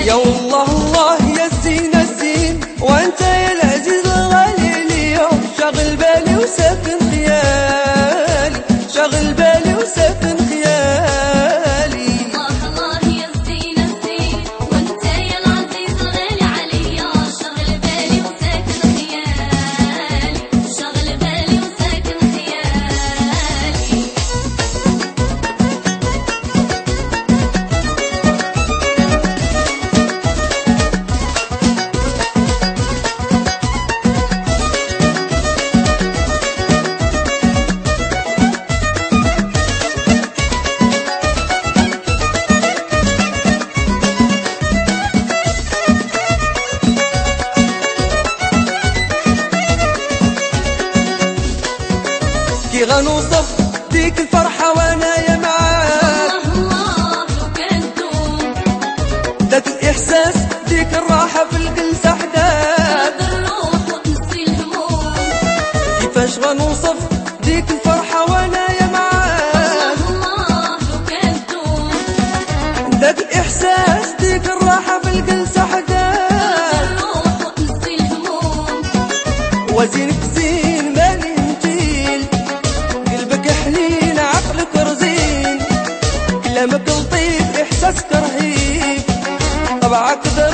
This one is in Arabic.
يا الله الله يا الزين الزين، وانت يا العزيز الغالي اليوم شاغل بالي وساكن خيالي، شاغل بالي وساكن خيالي. الله الله يا الزين الزين، وانت يا العزيز الغالي عليا شاغل بالي وساكن خيالي، شاغل بالي وساكن خيالي. كي غنوصف ديك الفرحة وانا يا معاك، الله لو كان دوم ذاك الإحساس ديك الراحة في الجلسة حداك، ترد الروح وتنسي الهموم. كيفاش غنوصف ديك الفرحة وانا يا معاك، الله لو كان دوم ذاك الإحساس ديك الراحة في الجلسة حداك، الروح وتنسي الهموم. وزينك زين مالي نتيل، قلبك حنين عقلك رزين، كلامك لطيف إحساسك رهيب، طبعك